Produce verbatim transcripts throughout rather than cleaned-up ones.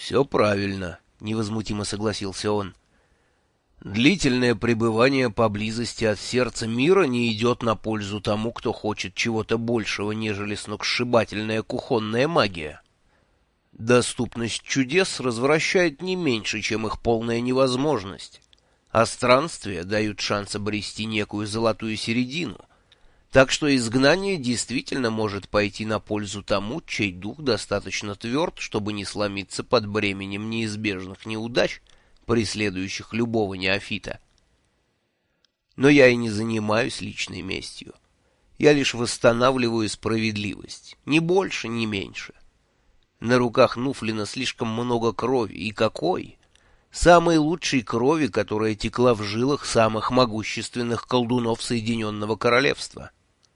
«Все правильно», — невозмутимо согласился он. «Длительное пребывание поблизости от сердца мира не идет на пользу тому, кто хочет чего-то большего, нежели сногсшибательная кухонная магия. Доступность чудес развращает не меньше, чем их полная невозможность, а странствия дают шанс обрести некую золотую середину. Так что изгнание действительно может пойти на пользу тому, чей дух достаточно тверд, чтобы не сломиться под бременем неизбежных неудач, преследующих любого неофита. Но я и не занимаюсь личной местью. Я лишь восстанавливаю справедливость, ни больше, ни меньше. На руках Нуфлина слишком много крови, и какой? Самой лучшей крови, которая текла в жилах самых могущественных колдунов Соединенного Королевства.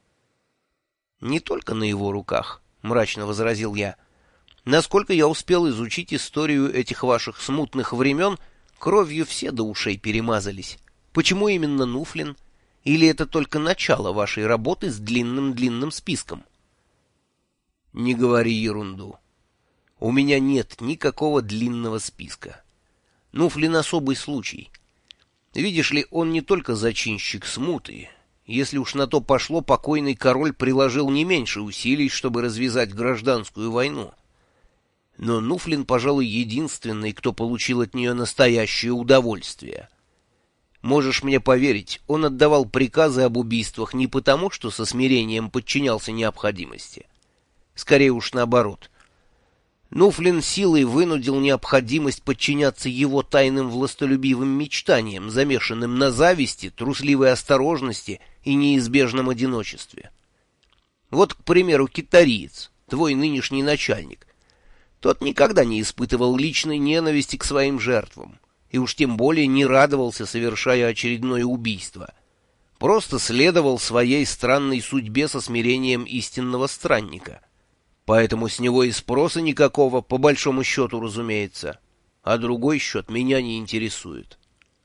«Не только на его руках», — мрачно возразил я. «Насколько я успел изучить историю этих ваших смутных времен, кровью все до ушей перемазались. Почему именно Нуфлин? Или это только начало вашей работы с длинным-длинным списком?» «Не говори ерунду. У меня нет никакого длинного списка. Нуфлин особый случай. Видишь ли, он не только зачинщик смуты. Если уж на то пошло, покойный король приложил не меньше усилий, чтобы развязать гражданскую войну. Но Нуфлин, пожалуй, единственный, кто получил от нее настоящее удовольствие. Можешь мне поверить, он отдавал приказы об убийствах не потому, что со смирением подчинялся необходимости. Скорее уж наоборот. Нуфлин силой вынудил необходимость подчиняться его тайным властолюбивым мечтаниям, замешанным на зависти, трусливой осторожности и неизбежном одиночестве. Вот, к примеру, китариец, твой нынешний начальник. Тот никогда не испытывал личной ненависти к своим жертвам, и уж тем более не радовался, совершая очередное убийство. Просто следовал своей странной судьбе со смирением истинного странника. Поэтому с него и спроса никакого, по большому счету, разумеется. А другой счет меня не интересует.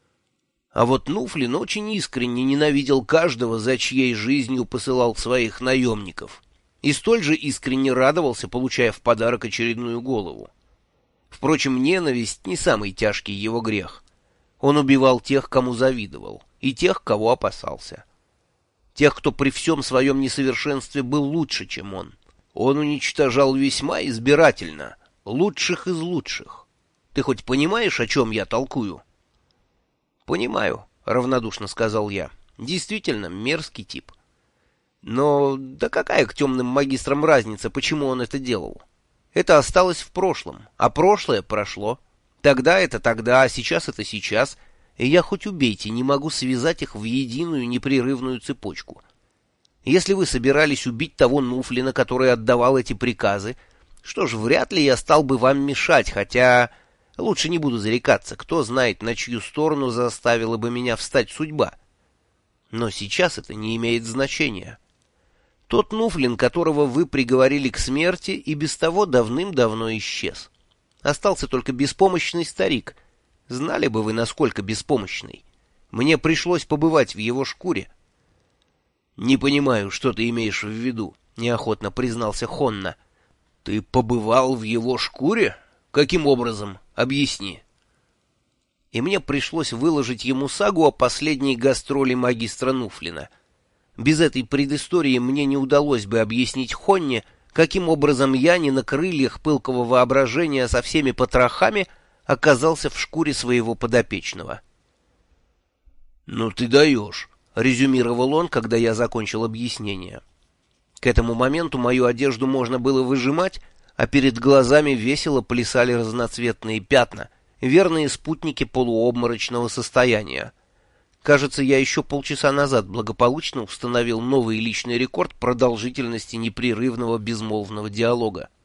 А вот Нуфлин очень искренне ненавидел каждого, за чьей жизнью посылал своих наемников, и столь же искренне радовался, получая в подарок очередную голову. Впрочем, ненависть не самый тяжкий его грех. Он убивал тех, кому завидовал, и тех, кого опасался. Тех, кто при всем своем несовершенстве был лучше, чем он. Он уничтожал весьма избирательно, лучших из лучших. Ты хоть понимаешь, о чем я толкую? — Понимаю, — равнодушно сказал я. — Действительно, мерзкий тип. Но да какая к темным магистрам разница, почему он это делал? Это осталось в прошлом, а прошлое прошло. Тогда это тогда, а сейчас это сейчас, и я хоть убейте, не могу связать их в единую непрерывную цепочку. Если вы собирались убить того Нуфлина, который отдавал эти приказы, что ж, вряд ли я стал бы вам мешать, хотя лучше не буду зарекаться, кто знает, на чью сторону заставила бы меня встать судьба. Но сейчас это не имеет значения. Тот Нуфлин, которого вы приговорили к смерти, и без того давным-давно исчез. Остался только беспомощный старик. Знали бы вы, насколько беспомощный. Мне пришлось побывать в его шкуре. — Не понимаю, что ты имеешь в виду, — неохотно признался Хонна. — Ты побывал в его шкуре? Каким образом? Объясни. И мне пришлось выложить ему сагу о последней гастроли магистра Нуфлина. Без этой предыстории мне не удалось бы объяснить Хонне, каким образом я, не на крыльях пылкого воображения со всеми потрохами, оказался в шкуре своего подопечного. — Ну ты даешь, — резюмировал он, когда я закончил объяснение. К этому моменту мою одежду можно было выжимать, а перед глазами весело плясали разноцветные пятна, верные спутники полуобморочного состояния. Кажется, я еще полчаса назад благополучно установил новый личный рекорд продолжительности непрерывного безмолвного диалога.